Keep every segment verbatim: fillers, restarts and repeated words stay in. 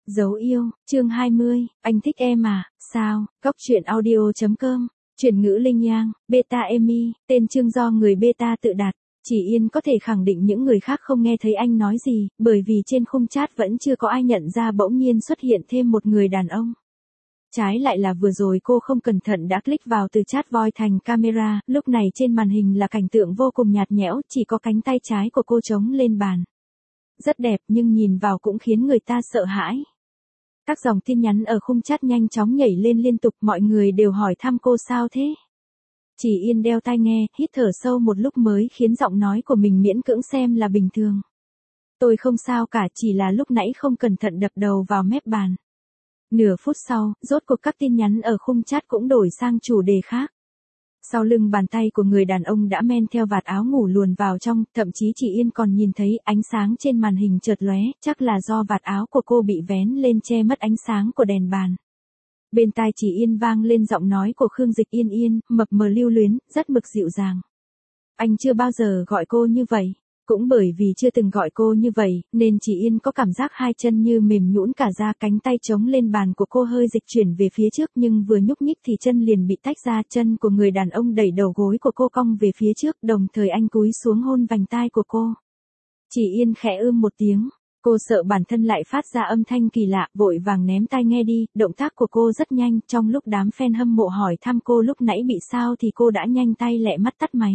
Dấu yêu, chương hai mươi, anh thích em à, sao, góc truyện audio.com, chuyển ngữ Linh Yang, Beta Emi, tên chương do người Beta tự đặt. Chỉ Yên có thể khẳng định những người khác không nghe thấy anh nói gì, bởi vì trên khung chat vẫn chưa có ai nhận ra bỗng nhiên xuất hiện thêm một người đàn ông. Trái lại là vừa rồi cô không cẩn thận đã click vào từ chat voice thành camera, lúc này trên màn hình là cảnh tượng vô cùng nhạt nhẽo, chỉ có cánh tay trái của cô chống lên bàn. Rất đẹp nhưng nhìn vào cũng khiến người ta sợ hãi. Các dòng tin nhắn ở khung chat nhanh chóng nhảy lên liên tục, mọi người đều hỏi thăm cô sao thế. Chỉ Yên đeo tai nghe, hít thở sâu một lúc mới khiến giọng nói của mình miễn cưỡng xem là bình thường. Tôi không sao cả, chỉ là lúc nãy không cẩn thận đập đầu vào mép bàn. Nửa phút sau, rốt cuộc các tin nhắn ở khung chat cũng đổi sang chủ đề khác. Sau lưng bàn tay của người đàn ông đã men theo vạt áo ngủ luồn vào trong, thậm chí Chỉ Yên còn nhìn thấy ánh sáng trên màn hình chợt lóe, chắc là do vạt áo của cô bị vén lên che mất ánh sáng của đèn bàn. Bên tai Chỉ Yên vang lên giọng nói của Khương Dịch Yên Yên, mập mờ lưu luyến, rất mực dịu dàng. Anh chưa bao giờ gọi cô như vậy. Cũng bởi vì chưa từng gọi cô như vậy, nên Chỉ Yên có cảm giác hai chân như mềm nhũn cả ra, cánh tay chống lên bàn của cô hơi dịch chuyển về phía trước nhưng vừa nhúc nhích thì chân liền bị tách ra, chân của người đàn ông đẩy đầu gối của cô cong về phía trước, đồng thời anh cúi xuống hôn vành tai của cô. Chỉ Yên khẽ ưm một tiếng, cô sợ bản thân lại phát ra âm thanh kỳ lạ, vội vàng ném tai nghe đi, động tác của cô rất nhanh, trong lúc đám fan hâm mộ hỏi thăm cô lúc nãy bị sao thì cô đã nhanh tay lẹ mắt tắt máy.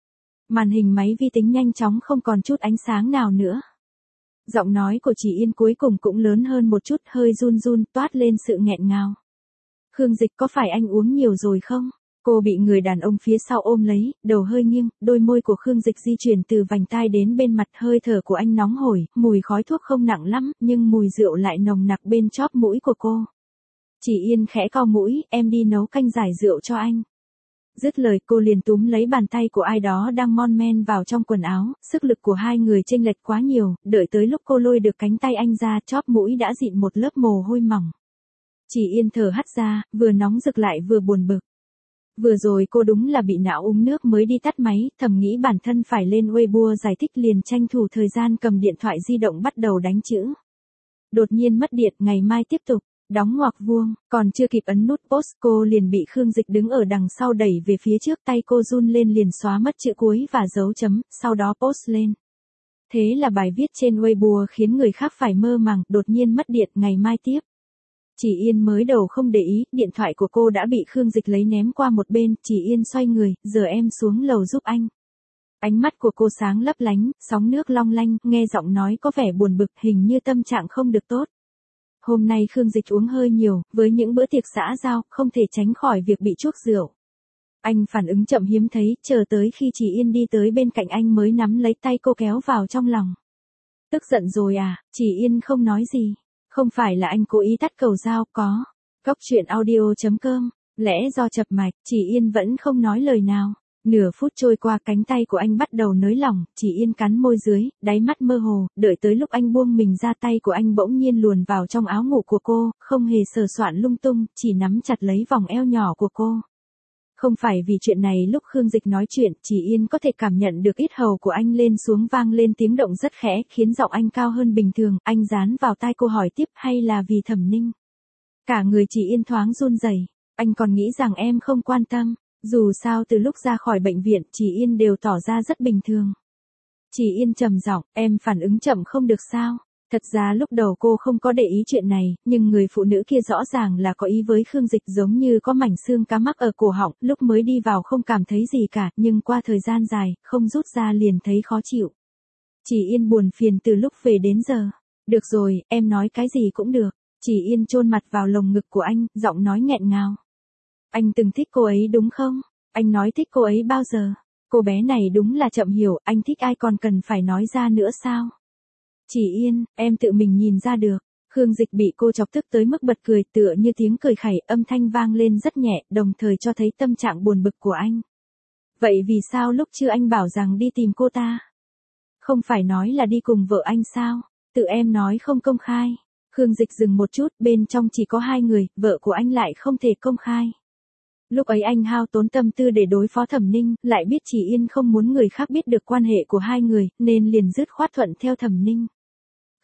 Màn hình máy vi tính nhanh chóng không còn chút ánh sáng nào nữa. Giọng nói của Chỉ Yên cuối cùng cũng lớn hơn một chút, hơi run run, toát lên sự nghẹn ngào. Khương Dịch, có phải anh uống nhiều rồi không? Cô bị người đàn ông phía sau ôm lấy, đầu hơi nghiêng, đôi môi của Khương Dịch di chuyển từ vành tai đến bên mặt, hơi thở của anh nóng hổi, mùi khói thuốc không nặng lắm, nhưng mùi rượu lại nồng nặc bên chóp mũi của cô. Chỉ Yên khẽ cau mũi, em đi nấu canh giải rượu cho anh. Dứt lời cô liền túm lấy bàn tay của ai đó đang mon men vào trong quần áo, sức lực của hai người chênh lệch quá nhiều, đợi tới lúc cô lôi được cánh tay anh ra, chóp mũi đã dịn một lớp mồ hôi mỏng. Chỉ Yên thở hắt ra, vừa nóng rực lại vừa buồn bực. Vừa rồi cô đúng là bị não uống nước mới đi tắt máy, thầm nghĩ bản thân phải lên Weibo giải thích liền tranh thủ thời gian cầm điện thoại di động bắt đầu đánh chữ. Đột nhiên mất điện, ngày mai tiếp tục. Đóng ngoặc vuông, còn chưa kịp ấn nút post cô liền bị Khương Dịch đứng ở đằng sau đẩy về phía trước, tay cô run lên liền xóa mất chữ cuối và dấu chấm, sau đó post lên. Thế là bài viết trên Weibo khiến người khác phải mơ màng, đột nhiên mất điện, ngày mai tiếp. Chỉ Yên mới đầu không để ý, điện thoại của cô đã bị Khương Dịch lấy ném qua một bên, Chỉ Yên xoay người, giờ em xuống lầu giúp anh. Ánh mắt của cô sáng lấp lánh, sóng nước long lanh, nghe giọng nói có vẻ buồn bực, hình như tâm trạng không được tốt. Hôm nay Khương Dịch uống hơi nhiều, với những bữa tiệc xã giao, không thể tránh khỏi việc bị chuốc rượu. Anh phản ứng chậm hiếm thấy, chờ tới khi Chỉ Yên đi tới bên cạnh anh mới nắm lấy tay cô kéo vào trong lòng. Tức giận rồi à? Chỉ Yên không nói gì. Không phải là anh cố ý tắt cầu dao, có. Góc truyện audio.com, lẽ do chập mạch, Chỉ Yên vẫn không nói lời nào. Nửa phút trôi qua, cánh tay của anh bắt đầu nới lỏng, Chỉ Yên cắn môi dưới, đáy mắt mơ hồ, đợi tới lúc anh buông mình ra, tay của anh bỗng nhiên luồn vào trong áo ngủ của cô, không hề sờ soạn lung tung, chỉ nắm chặt lấy vòng eo nhỏ của cô. Không phải vì chuyện này, lúc Khương Dịch nói chuyện, Chỉ Yên có thể cảm nhận được yết hầu của anh lên xuống vang lên tiếng động rất khẽ, khiến giọng anh cao hơn bình thường, anh dán vào tai cô hỏi tiếp, hay là vì Thẩm Ninh? Cả người Chỉ Yên thoáng run rẩy, anh còn nghĩ rằng em không quan tâm. Dù sao từ lúc ra khỏi bệnh viện, Chỉ Yên đều tỏ ra rất bình thường. Chỉ Yên trầm giọng, em phản ứng chậm không được sao? Thật ra lúc đầu cô không có để ý chuyện này, nhưng người phụ nữ kia rõ ràng là có ý với Khương Dịch, giống như có mảnh xương cá mắc ở cổ họng, lúc mới đi vào không cảm thấy gì cả, nhưng qua thời gian dài, không rút ra liền thấy khó chịu. Chỉ Yên buồn phiền từ lúc về đến giờ. Được rồi, em nói cái gì cũng được. Chỉ Yên chôn mặt vào lồng ngực của anh, giọng nói nghẹn ngào. Anh từng thích cô ấy đúng không? Anh nói thích cô ấy bao giờ? Cô bé này đúng là chậm hiểu, anh thích ai còn cần phải nói ra nữa sao? Chỉ Yên, em tự mình nhìn ra được. Khương Dịch bị cô chọc tức tới mức bật cười, tựa như tiếng cười khẩy, âm thanh vang lên rất nhẹ, đồng thời cho thấy tâm trạng buồn bực của anh. Vậy vì sao lúc chưa anh bảo rằng đi tìm cô ta? Không phải nói là đi cùng vợ anh sao? Tự em nói không công khai. Khương Dịch dừng một chút, bên trong chỉ có hai người, vợ của anh lại không thể công khai. Lúc ấy anh hao tốn tâm tư để đối phó Thẩm Ninh, lại biết Chỉ Yên không muốn người khác biết được quan hệ của hai người, nên liền dứt khoát thuận theo Thẩm Ninh.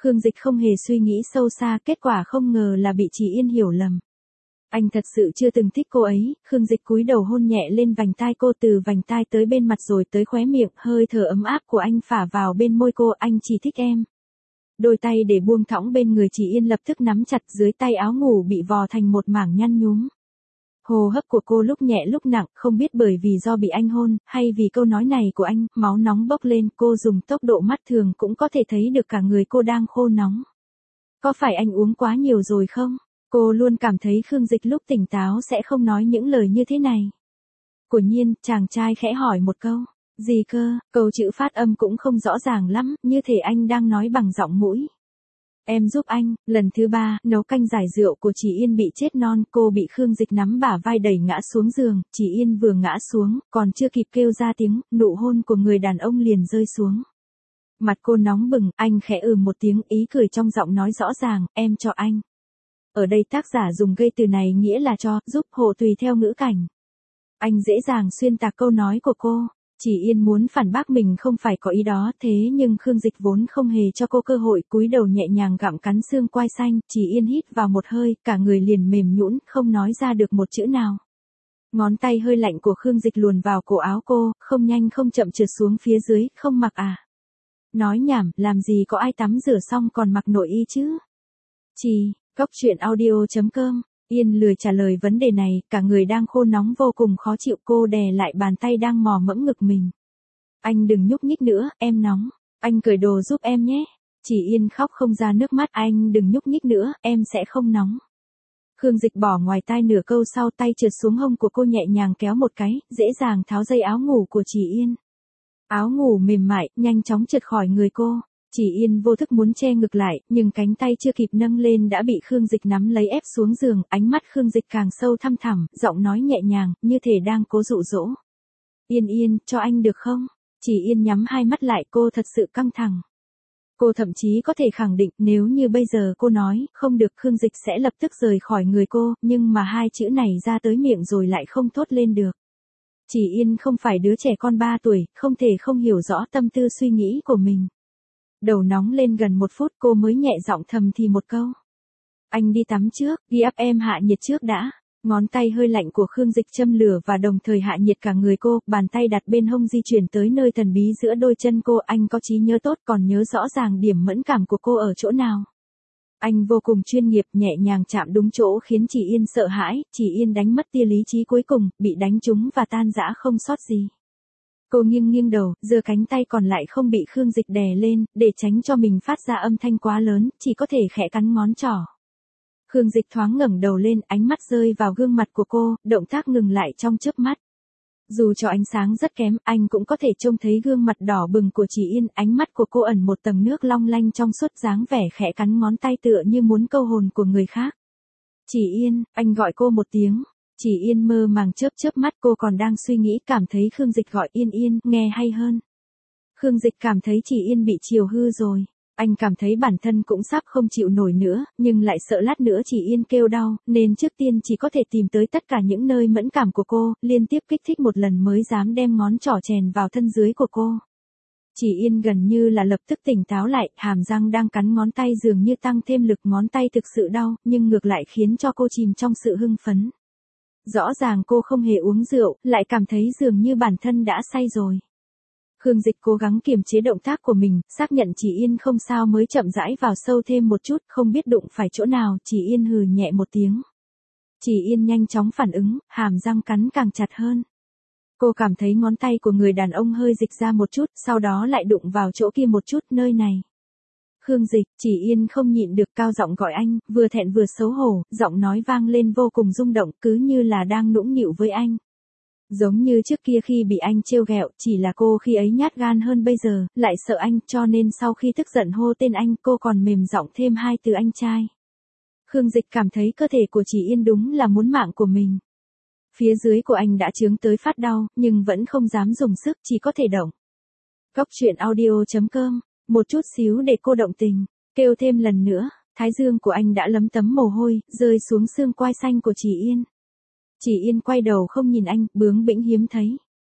Khương Dịch không hề suy nghĩ sâu xa, kết quả không ngờ là bị Chỉ Yên hiểu lầm. Anh thật sự chưa từng thích cô ấy. Khương Dịch cúi đầu hôn nhẹ lên vành tai cô, từ vành tai tới bên mặt rồi tới khóe miệng, hơi thở ấm áp của anh phả vào bên môi cô. Anh chỉ thích em. Đôi tay để buông thõng bên người Chỉ Yên lập tức nắm chặt, dưới tay áo ngủ bị vò thành một mảng nhăn nhúm. Hô hấp của cô lúc nhẹ lúc nặng, không biết bởi vì do bị anh hôn, hay vì câu nói này của anh, máu nóng bốc lên, cô dùng tốc độ mắt thường cũng có thể thấy được cả người cô đang khô nóng. Có phải anh uống quá nhiều rồi không? Cô luôn cảm thấy Khương Dịch lúc tỉnh táo sẽ không nói những lời như thế này. Quả nhiên, chàng trai khẽ hỏi một câu. Gì cơ? Câu chữ phát âm cũng không rõ ràng lắm, như thể anh đang nói bằng giọng mũi. Em giúp anh. Lần thứ ba, nấu canh giải rượu của Chỉ Yên bị chết non, cô bị Khương Dịch nắm bả vai đẩy ngã xuống giường, Chỉ Yên vừa ngã xuống, còn chưa kịp kêu ra tiếng, nụ hôn của người đàn ông liền rơi xuống. Mặt cô nóng bừng, anh khẽ ừ một tiếng, ý cười trong giọng nói rõ ràng, em cho anh. Ở đây tác giả dùng gây từ này nghĩa là cho, giúp, hộ tùy theo ngữ cảnh. Anh dễ dàng xuyên tạc câu nói của cô. Chỉ Yên muốn phản bác mình không phải có ý đó, thế nhưng Khương Dịch vốn không hề cho cô cơ hội, cúi đầu nhẹ nhàng gặm cắn xương quai xanh, Chỉ Yên hít vào một hơi, cả người liền mềm nhũn, không nói ra được một chữ nào. Ngón tay hơi lạnh của Khương Dịch luồn vào cổ áo cô, không nhanh không chậm trượt xuống phía dưới, không mặc à? Nói nhảm, làm gì có ai tắm rửa xong còn mặc nội y chứ? Chỉ, Cóc truyện audio chấm com. Yên lười trả lời vấn đề này, cả người đang khô nóng vô cùng khó chịu, cô đè lại bàn tay đang mò mẫm ngực mình. Anh đừng nhúc nhích nữa, em nóng. Anh cởi đồ giúp em nhé. Chỉ Yên khóc không ra nước mắt, anh đừng nhúc nhích nữa, em sẽ không nóng. Khương Dịch bỏ ngoài tai nửa câu sau, tay trượt xuống hông của cô nhẹ nhàng kéo một cái, dễ dàng tháo dây áo ngủ của Chỉ Yên. Áo ngủ mềm mại, nhanh chóng trượt khỏi người cô. Chỉ Yên vô thức muốn che ngực lại, nhưng cánh tay chưa kịp nâng lên đã bị Khương Dịch nắm lấy ép xuống giường, ánh mắt Khương Dịch càng sâu thăm thẳm, giọng nói nhẹ nhàng, như thể đang cố dụ dỗ. Yên Yên, cho anh được không? Chỉ Yên nhắm hai mắt lại, cô thật sự căng thẳng. Cô thậm chí có thể khẳng định nếu như bây giờ cô nói, không được, Khương Dịch sẽ lập tức rời khỏi người cô, nhưng mà hai chữ này ra tới miệng rồi lại không thốt lên được. Chỉ Yên không phải đứa trẻ con ba tuổi, không thể không hiểu rõ tâm tư suy nghĩ của mình. Đầu nóng lên gần một phút cô mới nhẹ giọng thầm thì một câu. Anh đi tắm trước, ghi áp em hạ nhiệt trước đã. Ngón tay hơi lạnh của Khương Dịch châm lửa và đồng thời hạ nhiệt cả người cô, bàn tay đặt bên hông di chuyển tới nơi thần bí giữa đôi chân cô, anh có trí nhớ tốt còn nhớ rõ ràng điểm mẫn cảm của cô ở chỗ nào. Anh vô cùng chuyên nghiệp, nhẹ nhàng chạm đúng chỗ khiến Chỉ Yên sợ hãi, Chỉ Yên đánh mất tia lý trí cuối cùng, bị đánh trúng và tan rã không sót gì. Cô nghiêng nghiêng đầu, giơ cánh tay còn lại không bị Khương Dịch đè lên, để tránh cho mình phát ra âm thanh quá lớn, chỉ có thể khẽ cắn ngón trỏ. Khương Dịch thoáng ngẩng đầu lên, ánh mắt rơi vào gương mặt của cô, động tác ngừng lại trong chớp mắt. Dù cho ánh sáng rất kém, anh cũng có thể trông thấy gương mặt đỏ bừng của Chỉ Yên, ánh mắt của cô ẩn một tầng nước long lanh trong suốt, dáng vẻ khẽ cắn ngón tay tựa như muốn câu hồn của người khác. Chỉ Yên, anh gọi cô một tiếng. Chỉ Yên mơ màng chớp chớp mắt, cô còn đang suy nghĩ, cảm thấy Khương Dịch gọi Yên Yên, nghe hay hơn. Khương Dịch cảm thấy Chỉ Yên bị chiều hư rồi. Anh cảm thấy bản thân cũng sắp không chịu nổi nữa, nhưng lại sợ lát nữa Chỉ Yên kêu đau, nên trước tiên chỉ có thể tìm tới tất cả những nơi mẫn cảm của cô, liên tiếp kích thích một lần mới dám đem ngón trỏ chèn vào thân dưới của cô. Chỉ Yên gần như là lập tức tỉnh táo lại, hàm răng đang cắn ngón tay dường như tăng thêm lực, ngón tay thực sự đau, nhưng ngược lại khiến cho cô chìm trong sự hưng phấn. Rõ ràng cô không hề uống rượu, lại cảm thấy dường như bản thân đã say rồi. Khương Dịch cố gắng kiềm chế động tác của mình, xác nhận Chỉ Yên không sao mới chậm rãi vào sâu thêm một chút, không biết đụng phải chỗ nào, Chỉ Yên hừ nhẹ một tiếng. Chỉ Yên nhanh chóng phản ứng, hàm răng cắn càng chặt hơn. Cô cảm thấy ngón tay của người đàn ông hơi dịch ra một chút, sau đó lại đụng vào chỗ kia một chút, nơi này. Khương Dịch, Chỉ Yên không nhịn được cao giọng gọi anh, vừa thẹn vừa xấu hổ, giọng nói vang lên vô cùng rung động, cứ như là đang nũng nịu với anh. Giống như trước kia khi bị anh trêu ghẹo, chỉ là cô khi ấy nhát gan hơn bây giờ, lại sợ anh, cho nên sau khi tức giận hô tên anh, cô còn mềm giọng thêm hai từ anh trai. Khương Dịch cảm thấy cơ thể của Chỉ Yên đúng là muốn mạng của mình. Phía dưới của anh đã chướng tới phát đau, nhưng vẫn không dám dùng sức, chỉ có thể động. Cóc truyện audio chấm com, một chút xíu để cô động tình, kêu thêm lần nữa, thái dương của anh đã lấm tấm mồ hôi, rơi xuống xương quai xanh của Chỉ Yên. Chỉ Yên quay đầu không nhìn anh, bướng bĩnh hiếm thấy.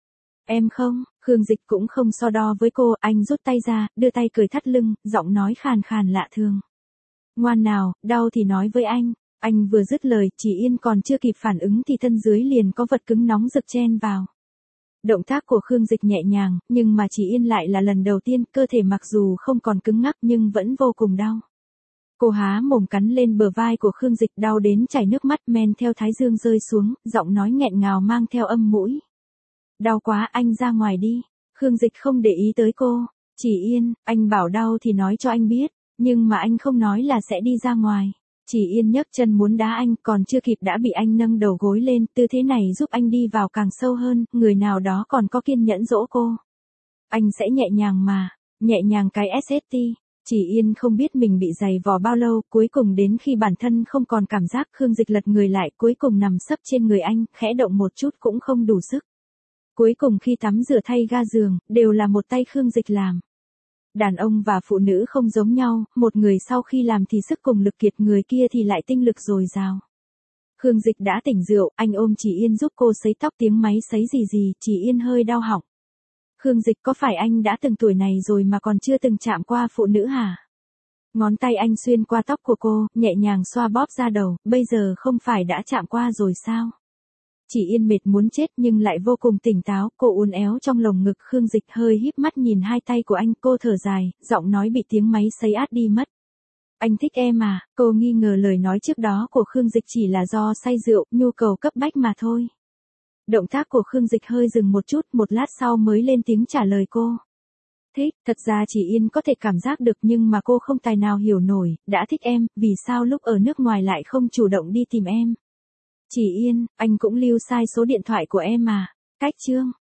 Em không, Khương Dịch cũng không so đo với cô, anh rút tay ra, đưa tay cười thắt lưng, giọng nói khàn khàn lạ thường. Ngoan nào, đau thì nói với anh. Anh vừa dứt lời, Chỉ Yên còn chưa kịp phản ứng thì thân dưới liền có vật cứng nóng rực chen vào. Động tác của Khương Dịch nhẹ nhàng, nhưng mà Chỉ Yên lại là lần đầu tiên, cơ thể mặc dù không còn cứng ngắc nhưng vẫn vô cùng đau. Cô há mồm cắn lên bờ vai của Khương Dịch, đau đến chảy nước mắt men theo thái dương rơi xuống, giọng nói nghẹn ngào mang theo âm mũi. Đau quá, anh ra ngoài đi. Khương Dịch không để ý tới cô. Chỉ Yên, anh bảo đau thì nói cho anh biết, nhưng mà anh không nói là sẽ đi ra ngoài. Chỉ Yên nhấc chân muốn đá anh, còn chưa kịp đã bị anh nâng đầu gối lên, tư thế này giúp anh đi vào càng sâu hơn, người nào đó còn có kiên nhẫn dỗ cô. Anh sẽ nhẹ nhàng mà, nhẹ nhàng cái ét ét tê. Chỉ Yên không biết mình bị giày vò bao lâu, cuối cùng đến khi bản thân không còn cảm giác, Khương Dịch lật người lại, cuối cùng nằm sấp trên người anh, khẽ động một chút cũng không đủ sức. Cuối cùng khi tắm rửa thay ga giường, đều là một tay Khương Dịch làm. Đàn ông và phụ nữ không giống nhau, một người sau khi làm thì sức cùng lực kiệt, người kia thì lại tinh lực dồi dào. Khương Dịch đã tỉnh rượu, anh ôm Chỉ Yên giúp cô sấy tóc, tiếng máy sấy gì gì, Chỉ Yên hơi đau họng. Khương Dịch, có phải anh đã từng tuổi này rồi mà còn chưa từng chạm qua phụ nữ hả? Ngón tay anh xuyên qua tóc của cô, nhẹ nhàng xoa bóp ra đầu, bây giờ không phải đã chạm qua rồi sao? Chỉ Yên mệt muốn chết nhưng lại vô cùng tỉnh táo, cô uốn éo trong lồng ngực Khương Dịch, hơi híp mắt nhìn hai tay của anh, cô thở dài, giọng nói bị tiếng máy sấy át đi mất. Anh thích em à? Cô nghi ngờ lời nói trước đó của Khương Dịch chỉ là do say rượu, nhu cầu cấp bách mà thôi. Động tác của Khương Dịch hơi dừng một chút, một lát sau mới lên tiếng trả lời cô. Thích, thật ra Chỉ Yên có thể cảm giác được nhưng mà cô không tài nào hiểu nổi, đã thích em, vì sao lúc ở nước ngoài lại không chủ động đi tìm em? Chỉ Yên, anh cũng lưu sai số điện thoại của em mà. Cách chương.